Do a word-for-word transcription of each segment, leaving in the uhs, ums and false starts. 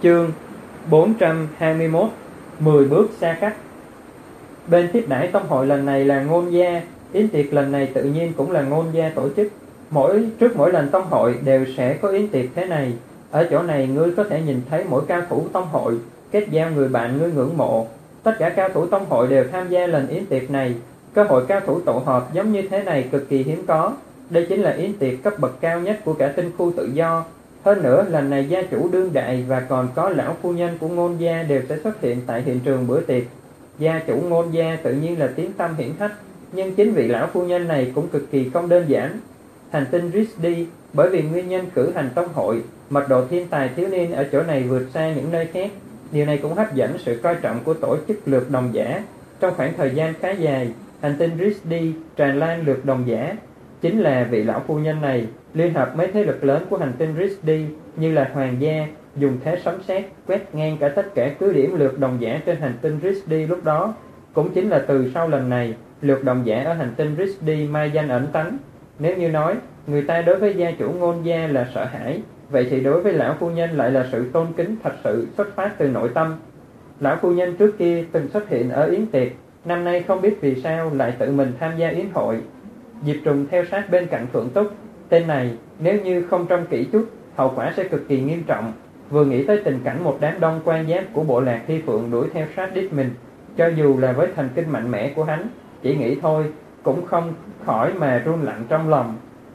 Chương bốn trăm hai mươi mốt. Mười bước xa cách. Bên tiếp đãi tông hội lần này là Ngôn gia. Yến tiệc lần này tự nhiên cũng là Ngôn gia tổ chức. Mỗi Trước mỗi lần tông hội đều sẽ có yến tiệc thế này. Ở chỗ này ngươi có thể nhìn thấy mỗi cao thủ tông hội kết giao người bạn ngươi ngưỡng mộ. Tất cả cao thủ tông hội đều tham gia lần yến tiệc này. Cơ hội cao thủ tụ họp giống như thế này cực kỳ hiếm có. Đây chính là yến tiệc cấp bậc cao nhất của cả tinh khu tự do. Hơn nữa, lần này gia chủ đương đại và còn có lão phu nhân của Ngôn gia đều sẽ xuất hiện tại hiện trường bữa tiệc. Gia chủ Ngôn gia tự nhiên là tiếng tăm hiển hách, nhưng chính vị lão phu nhân này cũng cực kỳ không đơn giản. Hành tinh Rizdi, bởi vì nguyên nhân cử hành tông hội, mật độ thiên tài thiếu niên ở chỗ này vượt xa những nơi khác. Điều này cũng hấp dẫn sự coi trọng của tổ chức lược đồng giả. Trong khoảng thời gian khá dài, hành tinh Rizdi tràn lan lược đồng giả. Chính là vị lão phu nhân này liên hợp mấy thế lực lớn của hành tinh Rizdi như là Hoàng gia, dùng thế sấm sét quét ngang cả tất cả cứ điểm lược đồng giả trên hành tinh Rizdi lúc đó. Cũng chính là từ sau lần này, lược đồng giả ở hành tinh Rizdi mai danh ẩn tánh. Nếu như nói người ta đối với gia chủ Ngôn gia là sợ hãi, vậy thì đối với lão phu nhân lại là sự tôn kính thật sự xuất phát từ nội tâm. Lão phu nhân trước kia từng xuất hiện ở yến tiệc, năm nay không biết vì sao lại tự mình tham gia yến hội. Diệp Trùng theo sát bên cạnh Phượng Túc. Tên này nếu như không trông kỹ chút, hậu quả sẽ cực kỳ nghiêm trọng. Vừa nghĩ tới tình cảnh một đám đông quan giáp của bộ lạc Thi Phượng đuổi theo sát đít mình, cho dù là với thần kinh mạnh mẽ của hắn, chỉ nghĩ thôi cũng không khỏi mà run lặng trong lòng.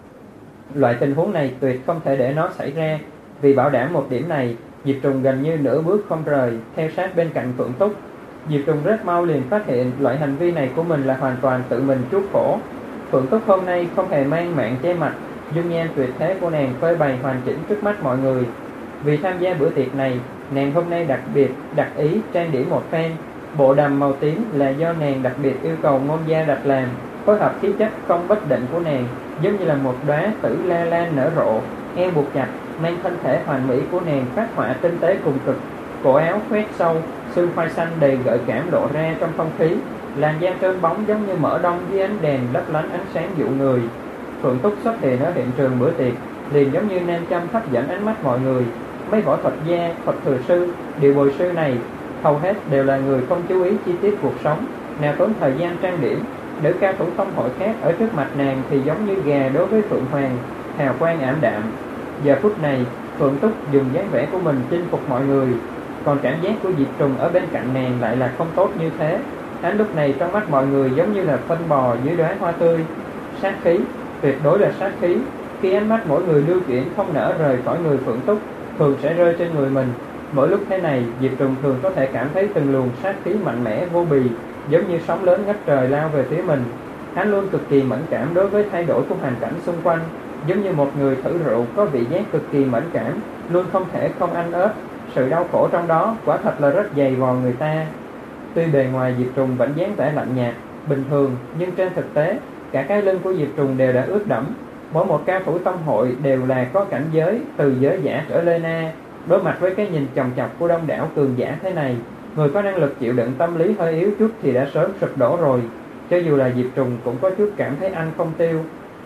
Loại tình huống này tuyệt không thể để nó xảy ra. Vì bảo đảm một điểm này, Diệp Trùng gần như nửa bước không rời, theo sát bên cạnh Phượng Túc. Diệp Trùng rất mau liền phát hiện loại hành vi này của mình là hoàn toàn tự mình chuốc khổ. Phượng Túc hôm nay không hề mang mạng che mặt, dung nhan tuyệt thế của nàng phơi bày hoàn chỉnh trước mắt mọi người. Vì tham gia bữa tiệc này, nàng hôm nay đặc biệt đặc ý trang điểm một phen. Bộ đầm màu tím là do nàng đặc biệt yêu cầu Ngôn gia đặt làm, phối hợp khí chất không bất định của nàng giống như là một đóa tử la lan nở rộ. Eo buộc chặt, mang thân thể hoàn mỹ của nàng phát họa tinh tế cùng cực. Cổ áo khoét sâu, xương khoai xanh đầy gợi cảm lộ ra trong không khí. Làn da trơn bóng giống như mỡ đông dưới ánh đèn lấp lánh ánh sáng dụ người. Phượng Túc xuất hiện ở hiện trường bữa tiệc liền giống như nam châm hấp dẫn ánh mắt mọi người. Mấy võ thuật gia, thuật thừa sư, điều bồi sư này hầu hết đều là người không chú ý chi tiết cuộc sống, nào tốn thời gian trang điểm. Nữ cao thủ tông hội khác ở trước mặt nàng thì giống như gà đối với Phượng Hoàng, hào quang ảm đạm. Giờ phút này, Phượng Túc dùng dáng vẻ của mình chinh phục mọi người, còn cảm giác của Diệp Trùng ở bên cạnh nàng lại là không tốt như thế. Hắn lúc này trong mắt mọi người giống như là phân bò dưới đóa hoa tươi. Sát khí, tuyệt đối là sát khí. Khi ánh mắt mỗi người lưu chuyển không nỡ rời khỏi người Phượng Túc, thường sẽ rơi trên người mình. Mỗi lúc thế này, Diệp Trùng thường có thể cảm thấy từng luồng sát khí mạnh mẽ vô bì, giống như sóng lớn ngất trời lao về phía mình. Hắn luôn cực kỳ mẫn cảm đối với thay đổi của hoàn cảnh xung quanh, giống như một người thử rượu có vị giác cực kỳ mẫn cảm, luôn không thể không ăn ớt. Sự đau khổ trong đó quả thật là rất dày vò người ta. Tuy bề ngoài Diệp Trùng vẫn dáng vẻ lạnh nhạt, bình thường, nhưng trên thực tế, cả cái lưng của Diệp Trùng đều đã ướt đẫm. Mỗi một cao thủ tông hội đều là có cảnh giới từ giới giả trở lên a. Đối mặt với cái nhìn chòng chọc của đông đảo cường giả thế này, người có năng lực chịu đựng tâm lý hơi yếu chút thì đã sớm sụp đổ rồi. Cho dù là Diệp Trùng cũng có chút cảm thấy ăn không tiêu.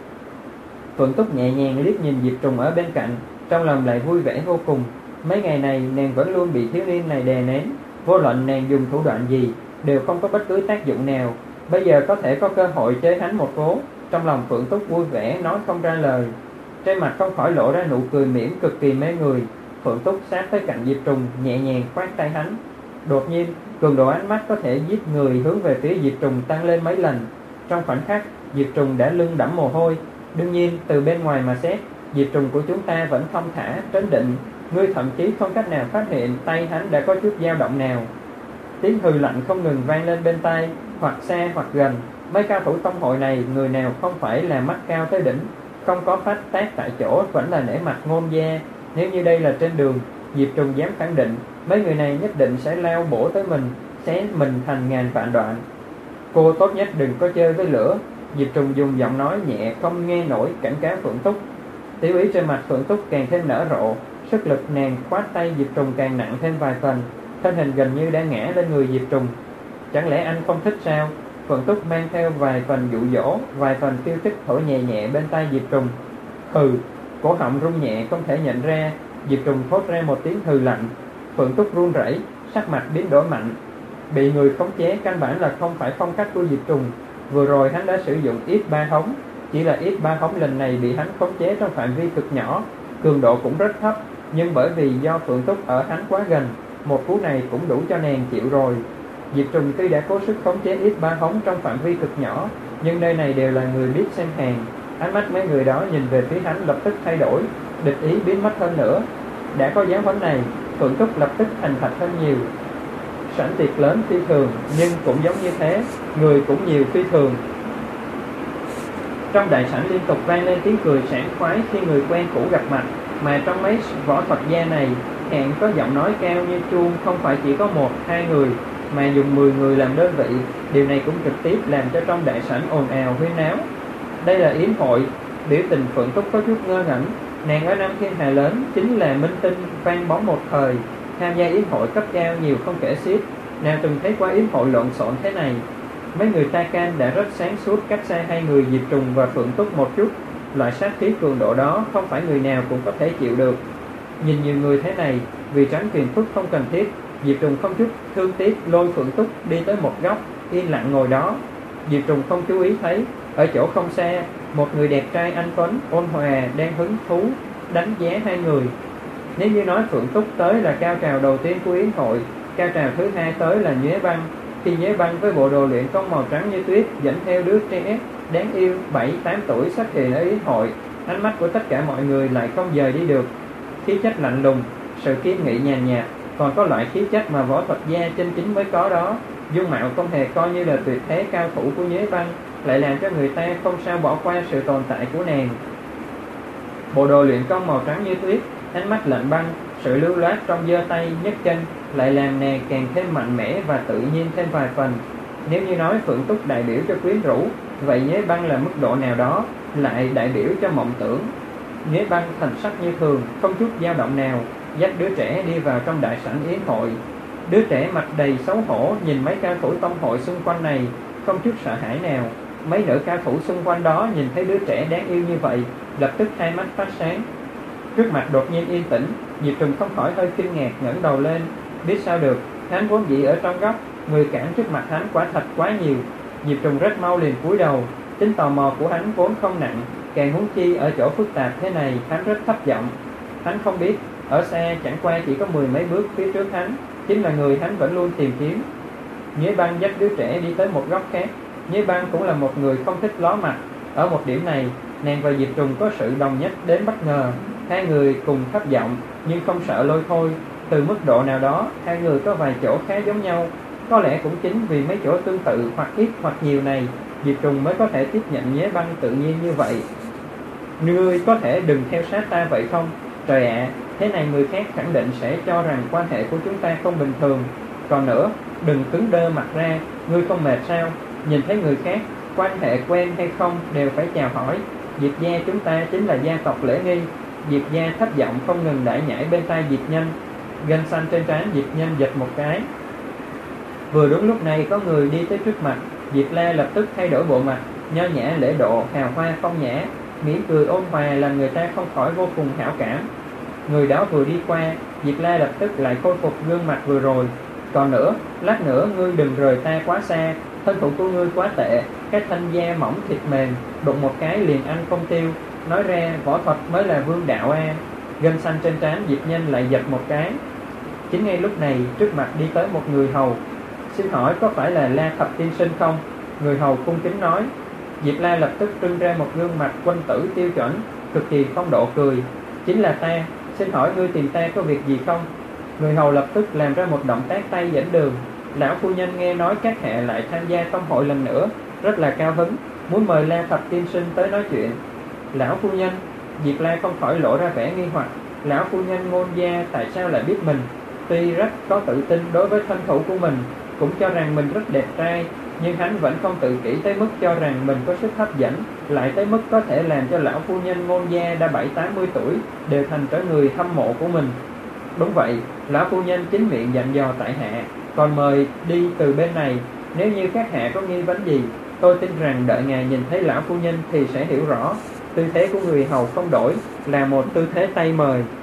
Phượng Túc nhẹ nhàng liếc nhìn Diệp Trùng ở bên cạnh, trong lòng lại vui vẻ vô cùng. Mấy ngày này nàng vẫn luôn bị thiếu niên này đè nén, vô luận nàng dùng thủ đoạn gì đều không có bất cứ tác dụng nào. Bây giờ có thể có cơ hội chơi hắn một vố, trong lòng Phượng Túc vui vẻ nói không ra lời. Trên mặt không khỏi lộ ra nụ cười mỉm cực kỳ mê người. Phượng Túc sát tới cạnh Diệp Trùng, nhẹ nhàng khoát tay hắn. Đột nhiên, cường độ ánh mắt có thể giết người hướng về phía Diệp Trùng tăng lên mấy lần. Trong khoảnh khắc, Diệp Trùng đã lưng đẫm mồ hôi. Đương nhiên, từ bên ngoài mà xét, Diệp Trùng của chúng ta vẫn thong thả, trấn định. Ngươi thậm chí không cách nào phát hiện tay hắn đã có chút dao động nào. Tiếng hừ lạnh không ngừng vang lên bên tai, hoặc xa hoặc gần. Mấy cao thủ tông hội này, người nào không phải là mắt cao tới đỉnh, không có phát tác tại chỗ vẫn là nể mặt Ngôn gia. Nếu như đây là trên đường, Diệp Trùng dám khẳng định mấy người này nhất định sẽ lao bổ tới mình, xé mình thành ngàn vạn đoạn. Cô tốt nhất đừng có chơi với lửa. Diệp Trùng dùng giọng nói nhẹ không nghe nổi cảnh cáo Phượng Túc. Tiểu ý trên mặt Phượng Túc càng thêm nở rộ, sức lực nàng khoát tay Diệp Trùng càng nặng thêm vài phần, thân hình gần như đã ngã lên người Diệp Trùng. Chẳng lẽ anh không thích sao? Phượng Túc mang theo vài phần dụ dỗ, vài phần khiêu khích thổi nhẹ nhẹ bên tai Diệp Trùng. Hừ, cổ họng rung nhẹ không thể nhận ra. Diệp Trùng thốt ra một tiếng hừ lạnh. Phượng Túc run rẩy, sắc mặt biến đổi mạnh. Bị người khống chế căn bản là không phải phong cách của Diệp Trùng. Vừa rồi hắn đã sử dụng ít ba hống, chỉ là ít ba hống lần này bị hắn khống chế trong phạm vi cực nhỏ, cường độ cũng rất thấp, nhưng bởi vì do Phượng Túc ở hắn quá gần, một cú này cũng đủ cho nàng chịu rồi. Diệp Trùng tuy đã cố sức khống chế ít ba hống trong phạm vi cực nhỏ, nhưng nơi này đều là người biết xem hàng. Ánh mắt mấy người đó nhìn về phía hắn lập tức thay đổi, địch ý biến mất hơn nữa. Đã có giáo huấn này, Phượng Túc lập tức thành thạch hơn nhiều. Sảnh tiệc lớn phi thường, nhưng cũng giống như thế, người cũng nhiều phi thường. Trong đại sảnh liên tục vang lên tiếng cười sảng khoái khi người quen cũ gặp mặt, mà trong mấy võ thuật gia này, hẹn có giọng nói cao như chuông không phải chỉ có một, hai người, mà dùng mười người làm đơn vị. Điều này cũng trực tiếp làm cho trong đại sảnh ồn ào huyên náo. Đây là yến hội. Biểu tình Phượng Túc có chút ngơ ngẩn. Nàng ở Nam Thiên Hà lớn chính là minh tinh vang bóng một thời, tham gia yến hội cấp cao nhiều không kể xiết, nào từng thấy qua yến hội lộn xộn thế này. Mấy người ta can đã rất sáng suốt cách xa hai người Diệp Trùng và Phượng Túc một chút. Loại sát khí cường độ đó không phải người nào cũng có thể chịu được. Nhìn nhiều người thế này, vì tránh phiền phức không cần thiết, Diệp Trùng không chút thương tiếc lôi Phượng Túc đi tới một góc, yên lặng ngồi đó. Diệp Trùng không chú ý thấy, ở chỗ không xa, một người đẹp trai anh tuấn, ôn hòa đang hứng thú đánh giá hai người. Nếu như nói Phượng Túc tới là cao trào đầu tiên của yến hội, cao trào thứ hai tới là Nhuế Băng. Khi Nhuế Băng với bộ đồ luyện công màu trắng như tuyết dẫn theo đứa trẻ đáng yêu bảy tám tuổi xuất hiện ở yến hội, ánh mắt của tất cả mọi người lại không rời đi được. Khí chất lạnh lùng, sự kiên nghị nhàn nhạt, còn có loại khí chất mà võ thuật gia chân chính mới có đó. Dung mạo không hề coi như là tuyệt thế cao thủ của Nhuế Băng, lại làm cho người ta không sao bỏ qua sự tồn tại của nàng. Bộ đồ luyện công màu trắng như tuyết, ánh mắt lạnh băng, sự lưu loát trong giơ tay nhấc chân lại làm nàng càng thêm mạnh mẽ và tự nhiên thêm vài phần. Nếu như nói Phượng Túc đại biểu cho quyến rũ, vậy Nhuế Băng là mức độ nào đó lại đại biểu cho mộng tưởng. Nhuế Băng thần sắc như thường, không chút dao động nào, dắt đứa trẻ đi vào trong đại sảnh yến hội. Đứa trẻ mặt đầy xấu hổ nhìn mấy cao thủ tông hội xung quanh này, không chút sợ hãi nào. Mấy nữ cao thủ xung quanh đó nhìn thấy đứa trẻ đáng yêu như vậy, lập tức hai mắt phát sáng. Trước mặt đột nhiên yên tĩnh, Diệp Trùng không khỏi hơi kinh ngạc ngẩng đầu lên. Biết sao được, hắn vốn dĩ ở trong góc, người cản trước mặt hắn quả thật quá nhiều. Diệp Trùng rất mau liền cúi đầu. Tính tò mò của hắn vốn không nặng, càng huống chi ở chỗ phức tạp thế này, hắn rất thấp giọng. Hắn không biết, ở xa chẳng qua chỉ có mười mấy bước phía trước hắn, chính là người hắn vẫn luôn tìm kiếm. Nhuế Băng dắt đứa trẻ đi tới một góc khác. Nhuế Băng cũng là một người không thích ló mặt. Ở một điểm này, nàng và Diệp Trùng có sự đồng nhất đến bất ngờ. Hai người cùng thấp giọng nhưng không sợ lôi thôi. Từ mức độ nào đó, hai người có vài chỗ khá giống nhau. Có lẽ cũng chính vì mấy chỗ tương tự hoặc ít hoặc nhiều này, Diệp Trùng mới có thể tiếp nhận Nhuế Băng tự nhiên như vậy. Ngươi có thể đừng theo sát ta vậy không? Trời ạ, thế này người khác khẳng định sẽ cho rằng quan hệ của chúng ta không bình thường. Còn nữa, đừng cứng đơ mặt ra, ngươi không mệt sao? Nhìn thấy người khác, quan hệ quen hay không đều phải chào hỏi. Diệp gia chúng ta chính là gia tộc lễ nghi. Diệp gia thấp giọng không ngừng đãi nhảy bên tai Diệp Nhân. Gân xanh trên trán Diệp Nhân giật một cái. Vừa đúng lúc này có người đi tới trước mặt, Diệp La lập tức thay đổi bộ mặt, nho nhã lễ độ, hào hoa phong nhã, mỉm cười ôn hòa làm người ta không khỏi vô cùng hảo cảm. Người đó vừa đi qua, Diệp La lập tức lại khôi phục gương mặt vừa rồi. Còn nữa, lát nữa ngươi đừng rời ta quá xa, thân thủ của ngươi quá tệ, cái thanh da mỏng thịt mềm, đụng một cái liền ăn không tiêu. Nói ra võ thuật mới là vương đạo a. Gân xanh trên trán Diệp Nhân lại giật một cái. Chính ngay lúc này, trước mặt đi tới một người hầu. Xin hỏi có phải là La Thập tiên sinh không? Người hầu cung kính nói. Diệp La lập tức trưng ra một gương mặt quân tử tiêu chuẩn, cực kỳ phong độ cười. Chính là ta, xin hỏi ngươi tìm ta có việc gì không? Người hầu lập tức làm ra một động tác tay dẫn đường. Lão phu nhân nghe nói các hạ lại tham gia tông hội lần nữa, rất là cao hứng, muốn mời La Thập tiên sinh tới nói chuyện. Lão phu nhân? Diệp La không khỏi lộ ra vẻ nghi hoặc. Lão phu nhân Ngôn gia tại sao lại biết mình? Tuy rất có tự tin đối với thân thủ của mình, cũng cho rằng mình rất đẹp trai, nhưng hắn vẫn không tự kỷ tới mức cho rằng mình có sức hấp dẫn, lại tới mức có thể làm cho lão phu nhân Ngôn gia đã bảy tám mươi tuổi đều thành trở người hâm mộ của mình. Đúng vậy, lão phu nhân chính miệng dặn dò tại hạ, còn mời đi từ bên này. Nếu như các hạ có nghi vấn gì, tôi tin rằng đợi ngài nhìn thấy lão phu nhân thì sẽ hiểu rõ. Tư thế của người hầu không đổi, là một tư thế tay mời.